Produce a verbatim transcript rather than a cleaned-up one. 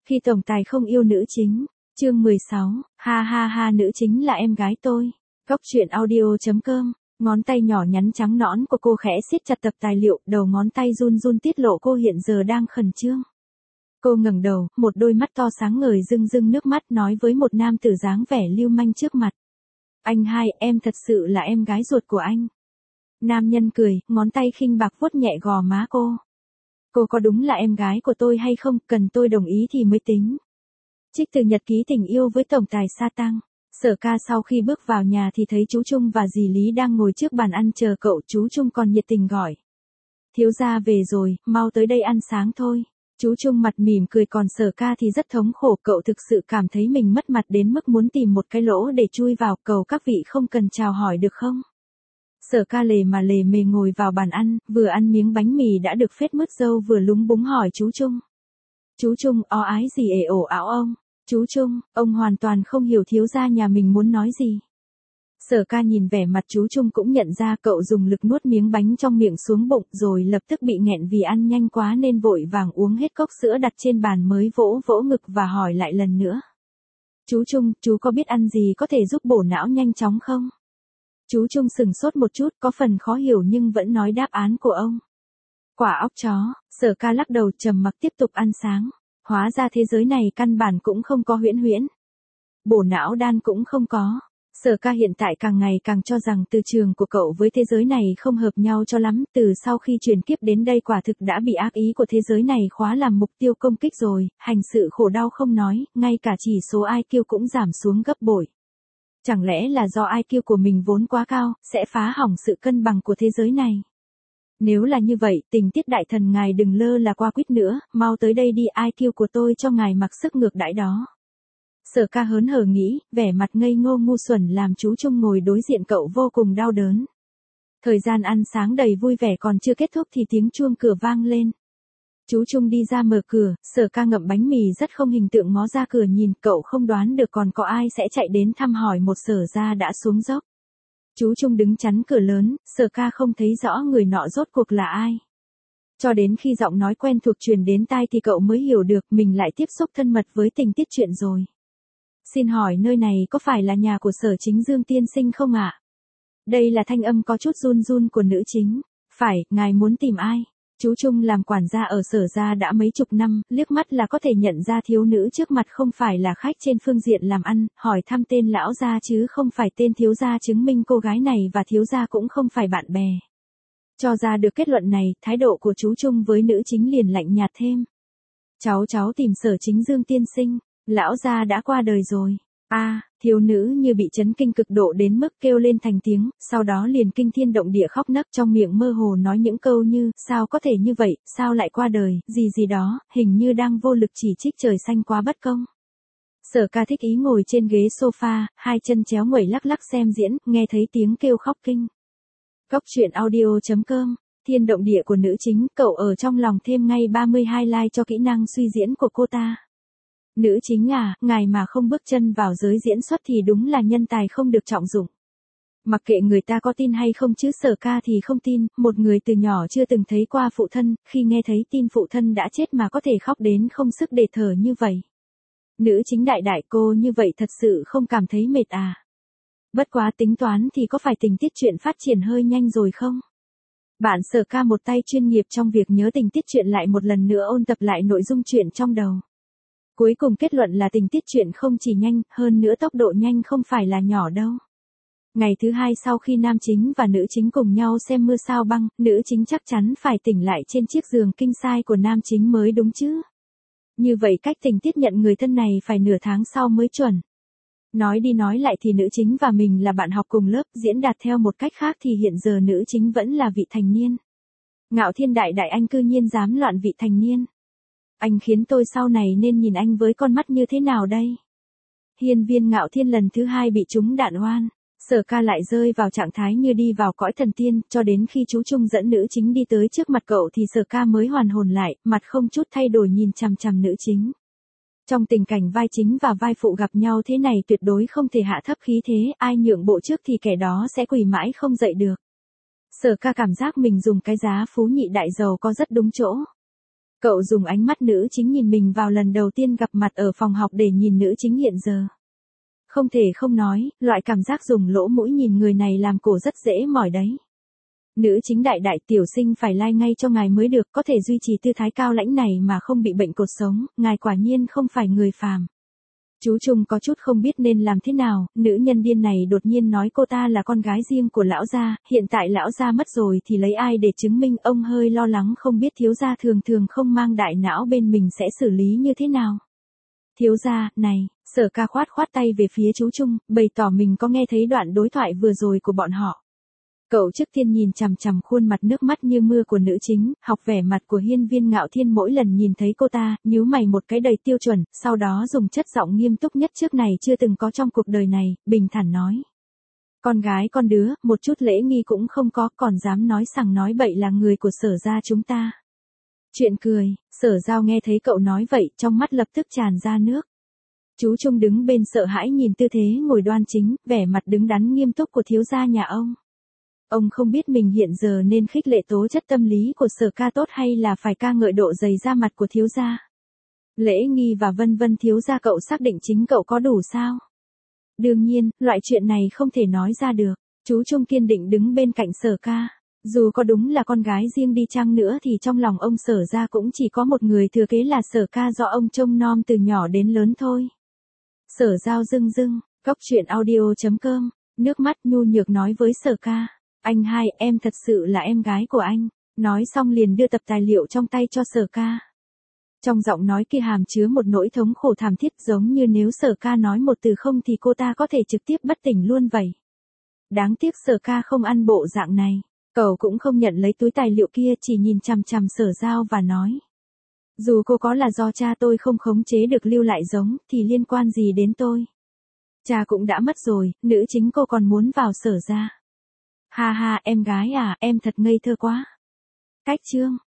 Khi tổng tài không yêu nữ chính, chương mười sáu, ha ha ha nữ chính là em gái tôi. Góc truyện audio.com, ngón tay nhỏ nhắn trắng nõn của cô khẽ siết chặt tập tài liệu, đầu ngón tay run run tiết lộ cô hiện giờ đang khẩn trương. Cô ngẩng đầu, một đôi mắt to sáng ngời rưng rưng nước mắt nói với một nam tử dáng vẻ lưu manh trước mặt. Anh hai, em thật sự là em gái ruột của anh. Nam nhân cười, ngón tay khinh bạc vuốt nhẹ gò má cô. Cô có đúng là em gái của tôi hay không, cần tôi đồng ý thì mới tính. Trích từ nhật ký tình yêu với tổng tài Sa Tăng. Sở Ca sau khi bước vào nhà thì thấy chú Trung và dì Lý đang ngồi trước bàn ăn chờ cậu, chú Trung còn nhiệt tình gọi. Thiếu gia về rồi, mau tới đây ăn sáng thôi. Chú Trung mặt mỉm cười còn Sở Ca thì rất thống khổ, cậu thực sự cảm thấy mình mất mặt đến mức muốn tìm một cái lỗ để chui vào, cầu các vị không cần chào hỏi được không? Sở Ca lề mà lề mề ngồi vào bàn ăn, vừa ăn miếng bánh mì đã được phết mứt dâu vừa lúng búng hỏi chú Trung. Chú Trung, o ái gì ề ổ ảo ông? Chú Trung, ông hoàn toàn không hiểu thiếu gia nhà mình muốn nói gì. Sở Ca nhìn vẻ mặt chú Trung cũng nhận ra cậu dùng lực nuốt miếng bánh trong miệng xuống bụng rồi lập tức bị nghẹn vì ăn nhanh quá nên vội vàng uống hết cốc sữa đặt trên bàn mới vỗ vỗ ngực và hỏi lại lần nữa. Chú Trung, chú có biết ăn gì có thể giúp bổ não nhanh chóng không? Chú Trung sừng sốt một chút, có phần khó hiểu nhưng vẫn nói đáp án của ông. Quả óc chó. Sở Ca lắc đầu trầm mặc tiếp tục ăn sáng. Hóa ra thế giới này căn bản cũng không có huyễn huyễn. Bổ não đan cũng không có. Sở Ca hiện tại càng ngày càng cho rằng từ trường của cậu với thế giới này không hợp nhau cho lắm, từ sau khi chuyển kiếp đến đây quả thực đã bị ác ý của thế giới này khóa làm mục tiêu công kích rồi, hành sự khổ đau không nói, ngay cả chỉ số i kiu cũng giảm xuống gấp bội. Chẳng lẽ là do i kiu của mình vốn quá cao, sẽ phá hỏng sự cân bằng của thế giới này? Nếu là như vậy, tình tiết đại thần ngài đừng lơ là qua quýt nữa, mau tới đây đi, i kiu của tôi cho ngài mặc sức ngược đãi đó. Sở Ca hớn hở nghĩ, vẻ mặt ngây ngô ngu xuẩn làm chú Trung ngồi đối diện cậu vô cùng đau đớn. Thời gian ăn sáng đầy vui vẻ còn chưa kết thúc thì tiếng chuông cửa vang lên. Chú Trung đi ra mở cửa, Sở Ca ngậm bánh mì rất không hình tượng ngó ra cửa nhìn, cậu không đoán được còn có ai sẽ chạy đến thăm hỏi một Sở gia đã xuống dốc. Chú Trung đứng chắn cửa lớn, Sở Ca không thấy rõ người nọ rốt cuộc là ai. Cho đến khi giọng nói quen thuộc truyền đến tai thì cậu mới hiểu được mình lại tiếp xúc thân mật với tình tiết chuyện rồi. Xin hỏi nơi này có phải là nhà của Sở Chính Dương tiên sinh không ạ? Đây là thanh âm có chút run run của nữ chính. Phải, ngài muốn tìm ai? Chú Trung làm quản gia ở Sở gia đã mấy chục năm, liếc mắt là có thể nhận ra thiếu nữ trước mặt không phải là khách trên phương diện làm ăn, hỏi thăm tên lão gia chứ không phải tên thiếu gia, chứng minh cô gái này và thiếu gia cũng không phải bạn bè. Cho ra được kết luận này, thái độ của chú Trung với nữ chính liền lạnh nhạt thêm. Cháu cháu tìm Sở Chính Dương tiên sinh, lão gia đã qua đời rồi. A, à, thiếu nữ như bị chấn kinh cực độ đến mức kêu lên thành tiếng, sau đó liền kinh thiên động địa khóc nấc, trong miệng mơ hồ nói những câu như, sao có thể như vậy, sao lại qua đời, gì gì đó, hình như đang vô lực chỉ trích trời xanh quá bất công. Sở Ca thích ý ngồi trên ghế sofa, hai chân chéo nguẩy lắc lắc xem diễn, nghe thấy tiếng kêu khóc kinh. Góc truyện audio.com, thiên động địa của nữ chính, cậu ở trong lòng thêm ngay ba mươi hai like cho kỹ năng suy diễn của cô ta. Nữ chính à, ngài mà không bước chân vào giới diễn xuất thì đúng là nhân tài không được trọng dụng. Mặc kệ người ta có tin hay không chứ Sở Ca thì không tin, một người từ nhỏ chưa từng thấy qua phụ thân, khi nghe thấy tin phụ thân đã chết mà có thể khóc đến không sức để thở như vậy. Nữ chính đại đại cô như vậy thật sự không cảm thấy mệt à? Bất quá tính toán thì có phải tình tiết chuyện phát triển hơi nhanh rồi không? Bạn Sở Ca một tay chuyên nghiệp trong việc nhớ tình tiết chuyện lại một lần nữa ôn tập lại nội dung chuyện trong đầu. Cuối cùng kết luận là tình tiết chuyện không chỉ nhanh, hơn nữa tốc độ nhanh không phải là nhỏ đâu. Ngày thứ hai sau khi nam chính và nữ chính cùng nhau xem mưa sao băng, nữ chính chắc chắn phải tỉnh lại trên chiếc giường kinh sai của nam chính mới đúng chứ. Như vậy cách tình tiết nhận người thân này phải nửa tháng sau mới chuẩn. Nói đi nói lại thì nữ chính và mình là bạn học cùng lớp, diễn đạt theo một cách khác thì hiện giờ nữ chính vẫn là vị thành niên. Ngạo Thiên đại đại anh cư nhiên dám loạn vị thành niên. Anh khiến tôi sau này nên nhìn anh với con mắt như thế nào đây? Hiên viên Ngạo Thiên lần thứ hai bị trúng đạn oan. Sở Ca lại rơi vào trạng thái như đi vào cõi thần tiên, cho đến khi chú Trung dẫn nữ chính đi tới trước mặt cậu thì Sở Ca mới hoàn hồn lại, mặt không chút thay đổi nhìn chằm chằm nữ chính. Trong tình cảnh vai chính và vai phụ gặp nhau thế này tuyệt đối không thể hạ thấp khí thế, ai nhượng bộ trước thì kẻ đó sẽ quỳ mãi không dậy được. Sở Ca cảm giác mình dùng cái giá phú nhị đại giàu có rất đúng chỗ. Cậu dùng ánh mắt nữ chính nhìn mình vào lần đầu tiên gặp mặt ở phòng học để nhìn nữ chính hiện giờ. Không thể không nói, loại cảm giác dùng lỗ mũi nhìn người này làm cổ rất dễ mỏi đấy. Nữ chính đại đại tiểu sinh phải lai ngay cho ngài mới được, có thể duy trì tư thái cao lãnh này mà không bị bệnh cột sống, ngài quả nhiên không phải người phàm. Chú Trung có chút không biết nên làm thế nào, nữ nhân điên này đột nhiên nói cô ta là con gái riêng của lão gia, hiện tại lão gia mất rồi thì lấy ai để chứng minh, ông hơi lo lắng không biết thiếu gia thường thường không mang đại não bên mình sẽ xử lý như thế nào. Thiếu gia, này, Sở Ca khoát khoát tay về phía chú Trung, bày tỏ mình có nghe thấy đoạn đối thoại vừa rồi của bọn họ. Cậu trước tiên nhìn chằm chằm khuôn mặt nước mắt như mưa của nữ chính, học vẻ mặt của Hiên Viên Ngạo Thiên mỗi lần nhìn thấy cô ta, nhíu mày một cái đầy tiêu chuẩn, sau đó dùng chất giọng nghiêm túc nhất trước này chưa từng có trong cuộc đời này, bình thản nói. Con gái con đứa, một chút lễ nghi cũng không có, còn dám nói sằng nói bậy là người của Sở gia chúng ta. Chuyện cười, Sở Giao nghe thấy cậu nói vậy, trong mắt lập tức tràn ra nước. Chú Trung đứng bên sợ hãi nhìn tư thế ngồi đoan chính, vẻ mặt đứng đắn nghiêm túc của thiếu gia nhà ông. Ông không biết mình hiện giờ nên khích lệ tố chất tâm lý của Sở Ca tốt hay là phải ca ngợi độ dày da mặt của thiếu gia. Lễ nghi và vân vân, thiếu gia cậu xác định chính cậu có đủ sao? Đương nhiên, loại chuyện này không thể nói ra được. Chú Trung kiên định đứng bên cạnh Sở Ca. Dù có đúng là con gái riêng đi chăng nữa thì trong lòng ông Sở gia cũng chỉ có một người thừa kế là Sở Ca do ông trông nom từ nhỏ đến lớn thôi. Sở Giao rưng rưng, Cóc Truyện Audio chấm com, nước mắt nhu nhược nói với Sở Ca. Anh hai, em thật sự là em gái của anh. Nói xong liền đưa tập tài liệu trong tay cho Sở Ca. Trong giọng nói kia hàm chứa một nỗi thống khổ thảm thiết, giống như nếu Sở Ca nói một từ không thì cô ta có thể trực tiếp bất tỉnh luôn vậy. Đáng tiếc Sở Ca không ăn bộ dạng này. Cậu cũng không nhận lấy túi tài liệu kia, chỉ nhìn chằm chằm Sở Giao và nói. Dù cô có là do cha tôi không khống chế được lưu lại giống, thì liên quan gì đến tôi. Cha cũng đã mất rồi, nữ chính cô còn muốn vào Sở gia. Ha ha, em gái à, em thật ngây thơ quá. Cách chương.